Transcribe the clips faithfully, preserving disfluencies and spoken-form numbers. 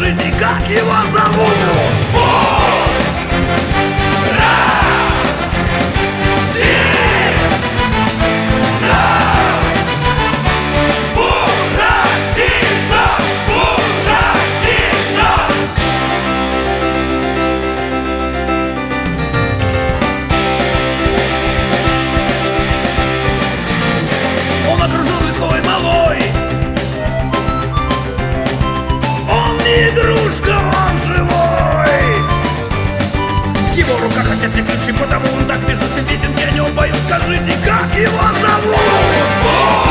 скажите, как его зовут? Он окружен лесковой малой. Он не игрушка, он живой. В его руках отчасти ключи, потому он так пишет все песенки, о нем поют. Скажите, как его зовут?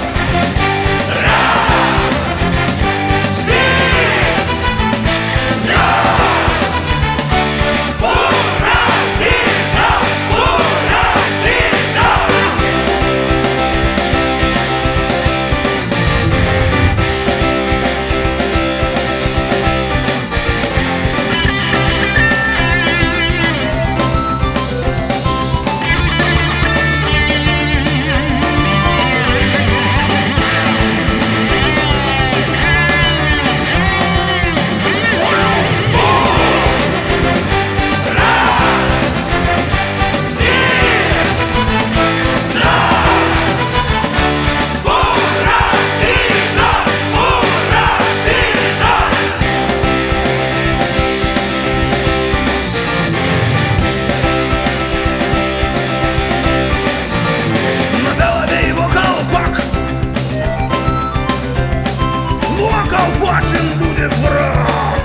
Колбасин будет враг.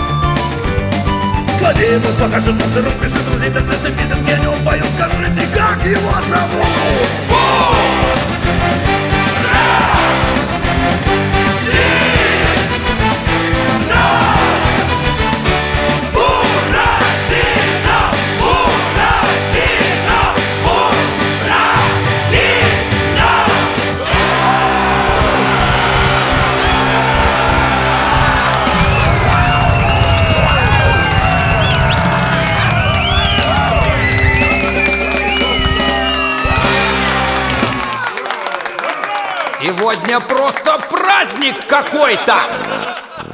Злодей ему покажет нас и распишет друзей. Да все песенки о нем поют. Скажите, как его зовут? Сегодня просто праздник какой-то!